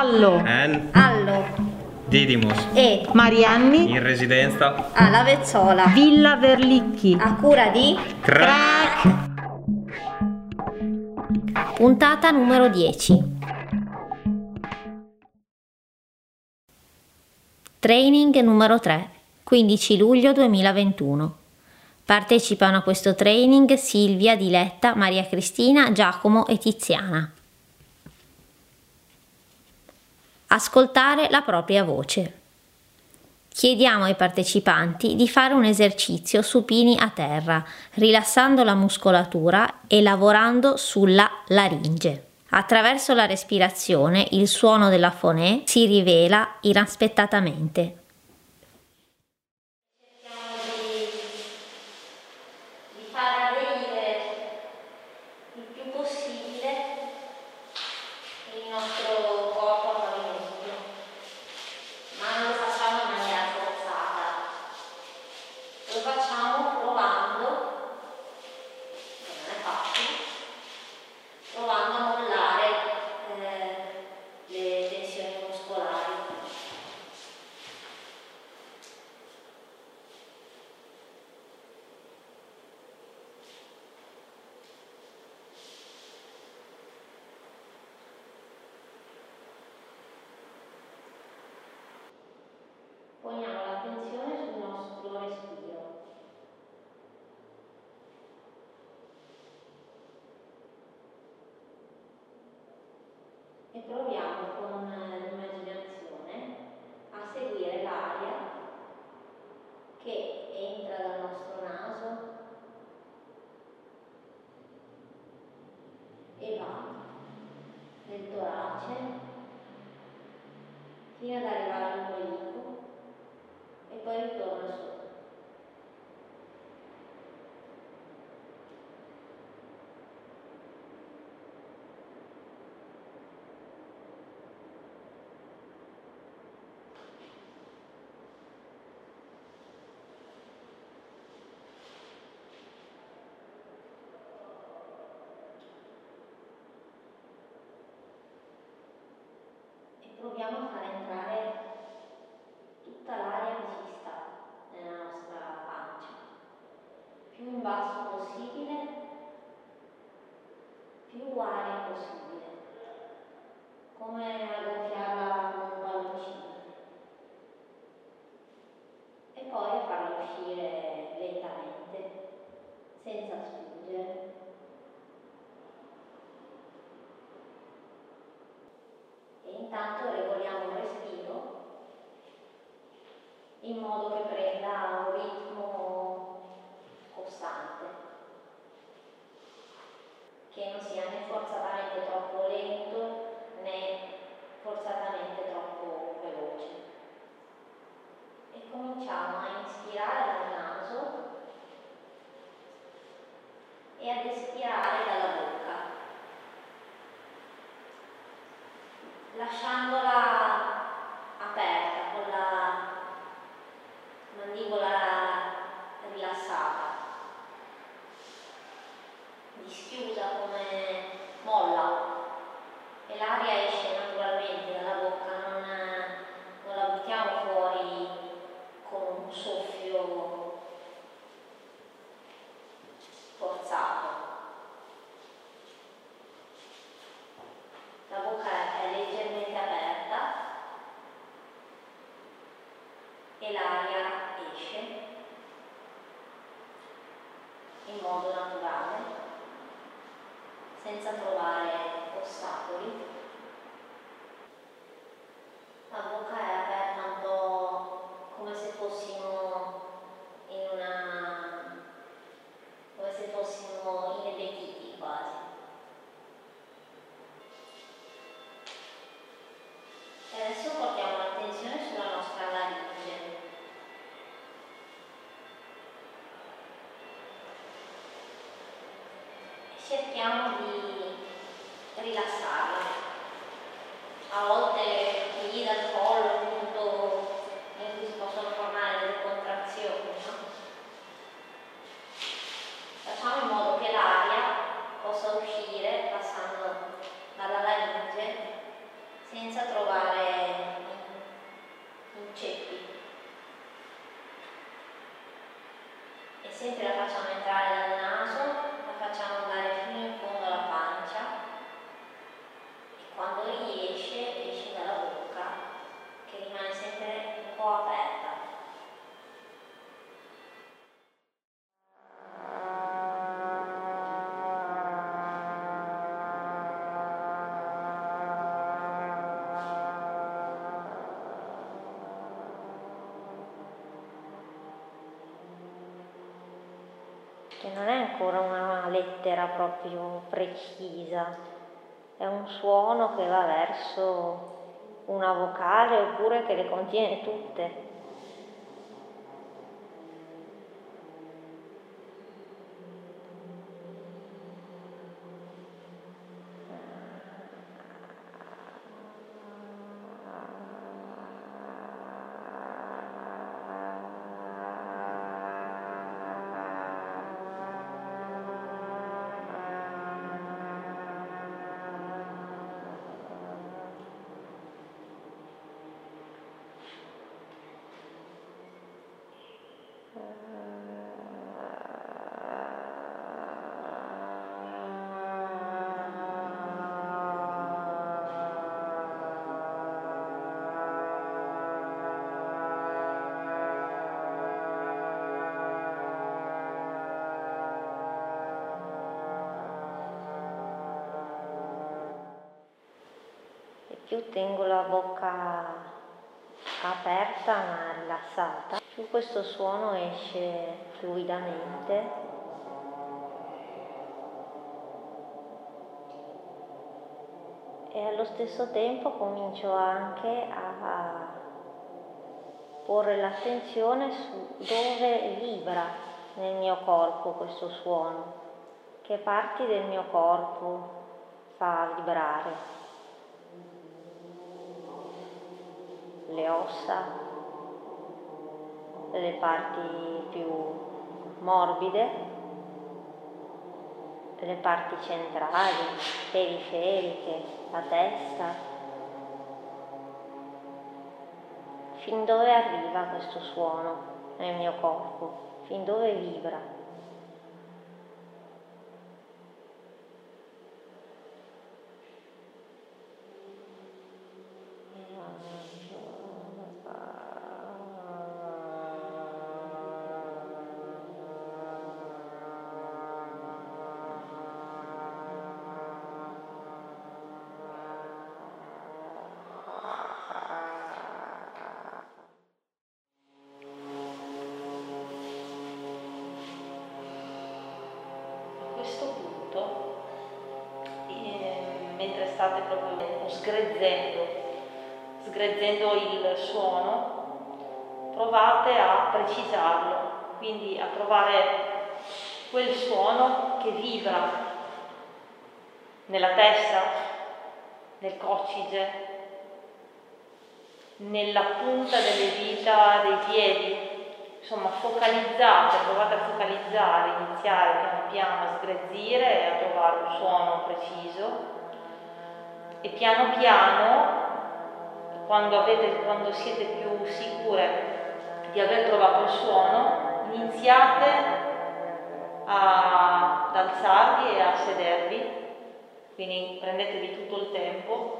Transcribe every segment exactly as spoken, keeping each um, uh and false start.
Allo, N, Allo, Didymos, E, in residenza alla Vezzola, Villa Verlicchi, a cura di Crack. puntata numero dieci. Training numero tre, quindici luglio duemilaventuno. Partecipano a questo training Silvia, Diletta, Maria Cristina, Giacomo e Tiziana. Ascoltare la propria voce. Chiediamo ai partecipanti di fare un esercizio supini a terra, rilassando la muscolatura e lavorando sulla laringe. Attraverso la respirazione il suono della fonè si rivela inaspettatamente. Poniamo l'attenzione sul nostro respiro. E proviamo con l'immaginazione a seguire l'aria che entra dal nostro naso e va nel torace fino ad arrivare all'ombelico e poi ritorna su. E proviamo a far entrare tutta l'aria che ci sta nella nostra pancia, più in basso possibile, più aria possibile, come a gonfiarla con un palloncino, e poi a farla uscire lentamente, senza spingere. E intanto regoliamo il respiro in modo che prenda un ritmo costante, che non sia né forzatamente troppo lento né forzatamente troppo veloce. E cominciamo a inspirare dal naso e ad espirare dalla bocca, lasciandola aperta con la mandibola rilassata, dischiusa come molla, e l'aria esce naturalmente dalla bocca, non, non la buttiamo fuori con un soffio forzato. La bocca è leggermente aperta e l'aria esce in modo naturale, senza trovare ostacoli. La bocca è aperta un po' come se fossimo in una come se fossimo inebetiti quasi. E adesso portiamo l'attenzione sulla nostra laringe. Cerchiamo di rilassarla. A volte qui dal collo, il punto in cui si possono formare delle contrazioni, no? Facciamo in modo che l'aria possa uscire passando dalla laringe senza trovare che non è ancora una lettera proprio precisa, è un suono che va verso una vocale oppure che le contiene tutte. Più tengo la bocca aperta ma rilassata, più questo suono esce fluidamente e allo stesso tempo comincio anche a porre l'attenzione su dove vibra nel mio corpo questo suono, che parti del mio corpo fa vibrare. Le ossa, le parti più morbide, le parti centrali, periferiche, la testa. Fin dove arriva questo suono nel mio corpo? Fin dove vibra? Mentre state proprio sgrezzendo, sgrezzendo il suono, provate a precisarlo, quindi a trovare quel suono che vibra nella testa, nel coccige, nella punta delle dita dei piedi. Insomma, focalizzate, provate a focalizzare, iniziare piano piano a sgrezzire e a trovare un suono preciso. E piano piano, quando, avete, quando siete più sicure di aver trovato il suono, iniziate a, ad alzarvi e a sedervi, quindi prendetevi tutto il tempo.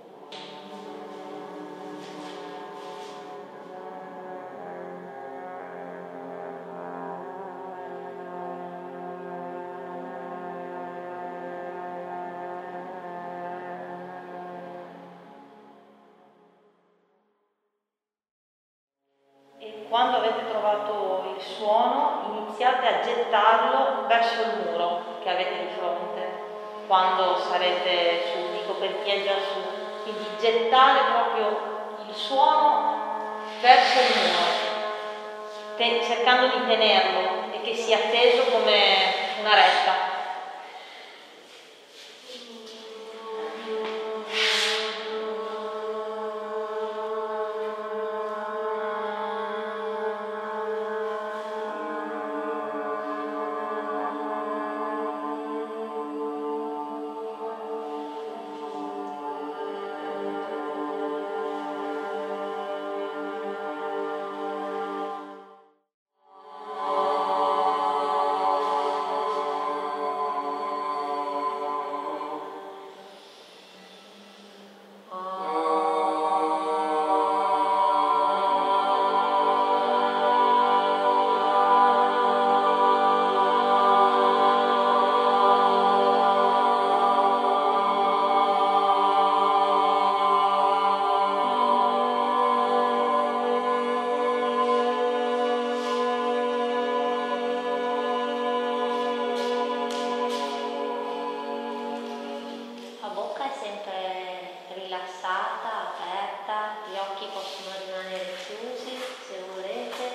Quando avete trovato il suono, iniziate a gettarlo verso il muro che avete di fronte. Quando sarete su, dico per chi è già su, quindi gettare proprio il suono verso il muro, te- cercando di tenerlo e che sia teso come una retta. rilassata, aperta, gli occhi possono rimanere chiusi se volete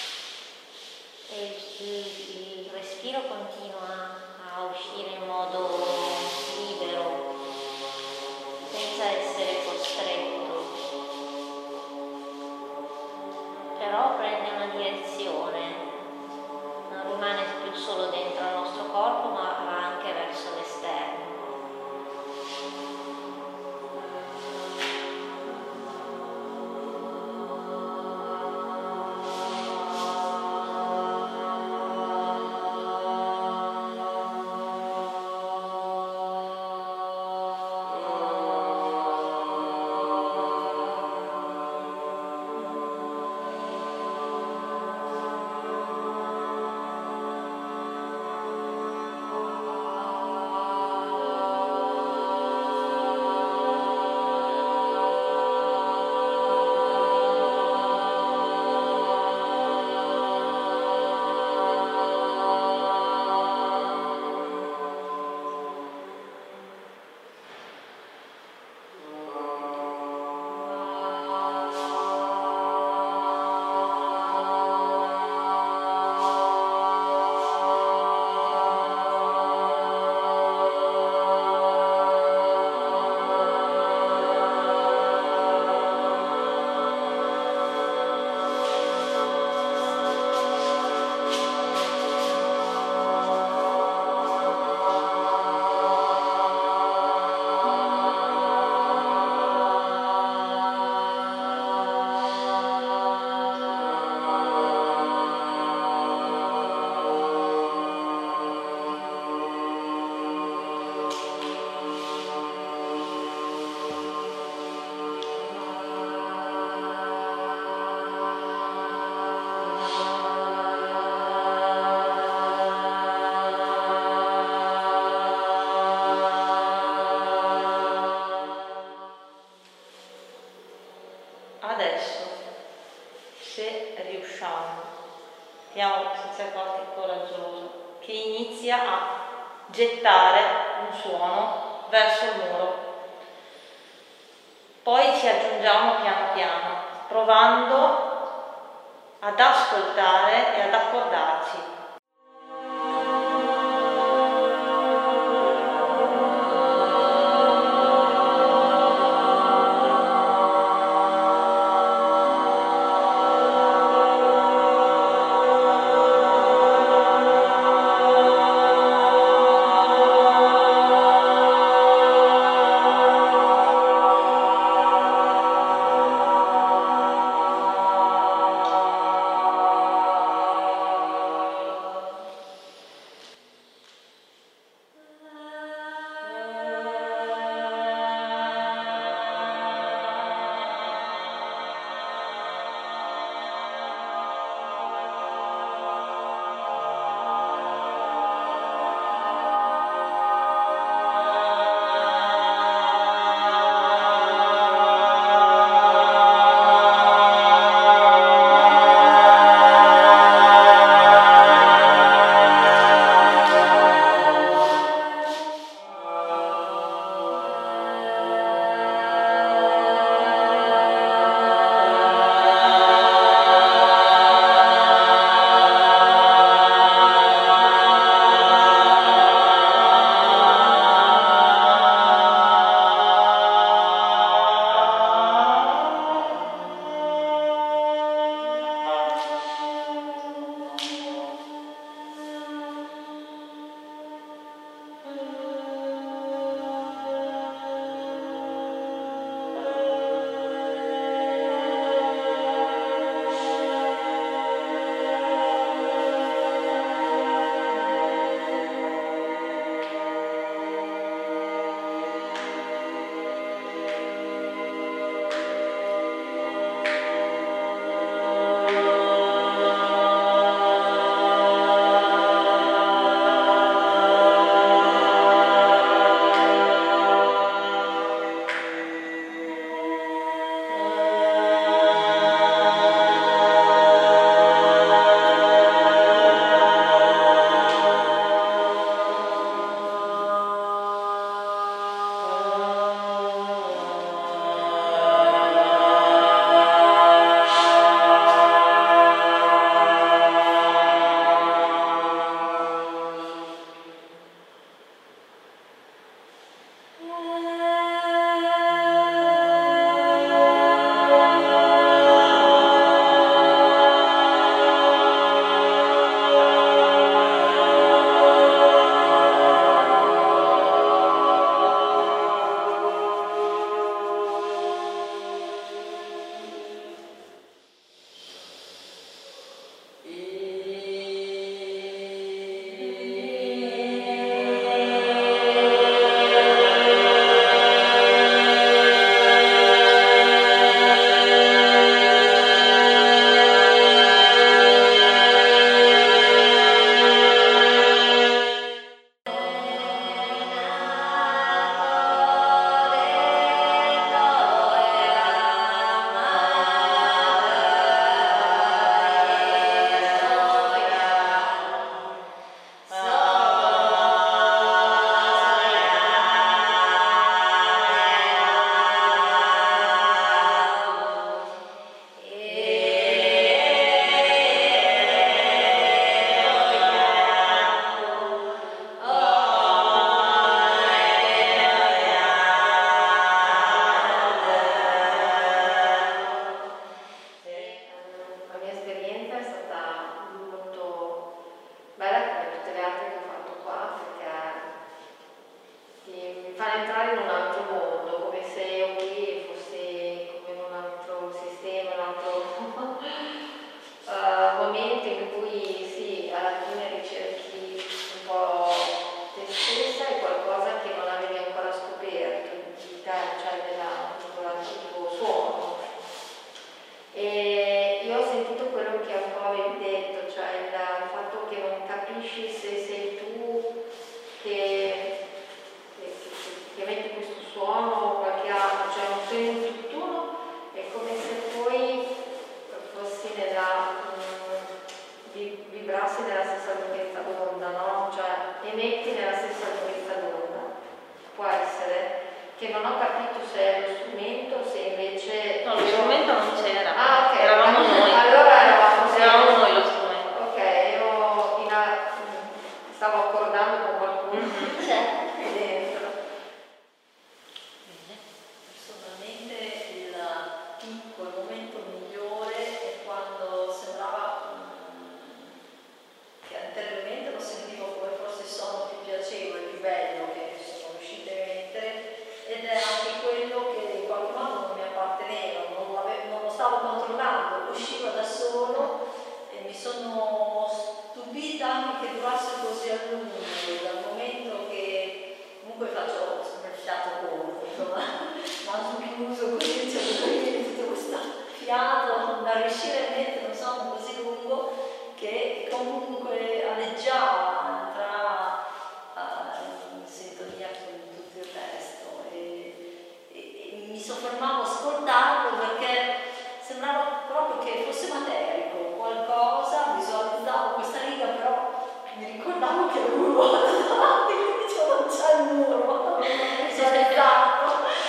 e il, il respiro continua a uscire in modo libero, senza essere costretto, però prende una direzione, non rimane più solo dentro il nostro corpo ma va anche verso l'esterno. Adesso, se riusciamo, vediamo se c'è qualche coraggioso che inizia a gettare un suono verso il muro. Poi ci aggiungiamo piano piano, provando ad ascoltare e ad accordarci. che non ho capito se è lo strumento, se invece... No, lo strumento non c'era. Ah, ok. Eravamo noi. Allora eravamo, eravamo noi lo strumento. Ok, ero in a... stavo accordando con qualcuno. Mm-hmm. C'è dentro. Bene. Personalmente il picco, il momento migliore è quando sembrava mm, che anteriormente lo sentivo come forse il sonno più piacevole, più bello che sono riuscita a mettere, ed è anche quello che in qualche modo non mi apparteneva, non lo, ave- non lo stavo controllando, usciva da solo e mi sono stupita anche che durasse così a lungo, dal momento che comunque faccio sempre il fiato corto, insomma, naso chiuso, così c'è tutto questo fiato da riuscire a mettere un sonno così lungo che comunque aleggiava, entrava uh, in sintonia con tutto il resto e, e, e mi soffermavo a ascoltarlo perché sembrava proprio che fosse materico, qualcosa, visualizzavo questa riga, però mi ricordavo che avevo un vuoto davanti, quindi dicevo non c'è il muro, non l'ho visualizzato.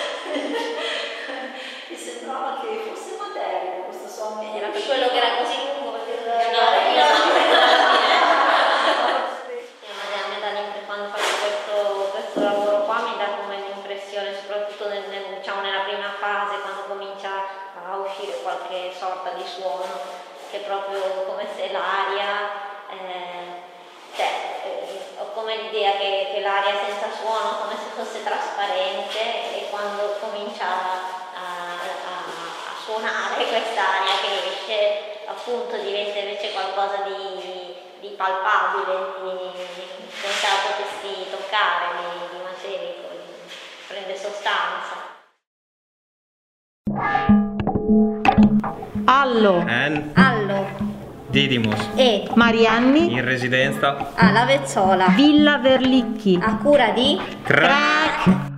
Mi sembrava che fosse materico questo sogno. Era per quello che era così lungo, perché quando faccio questo, questo lavoro qua mi dà come l'impressione, soprattutto nel, nel, diciamo, nella prima fase, quando comincia a uscire qualche sorta di suono, che è proprio come se l'aria, eh, cioè eh, ho come l'idea che, che l'aria senza suono come se fosse trasparente, e quando comincia a, a, a suonare quest'aria che esce appunto diventa invece qualcosa di, di palpabile, di, senza la potersi toccare, di, di materico, di, prende sostanza. Allo, N. Allo Didymos. e Marianni, In residenza. alla Vezzola, Villa Verlicchi. a cura di Crack.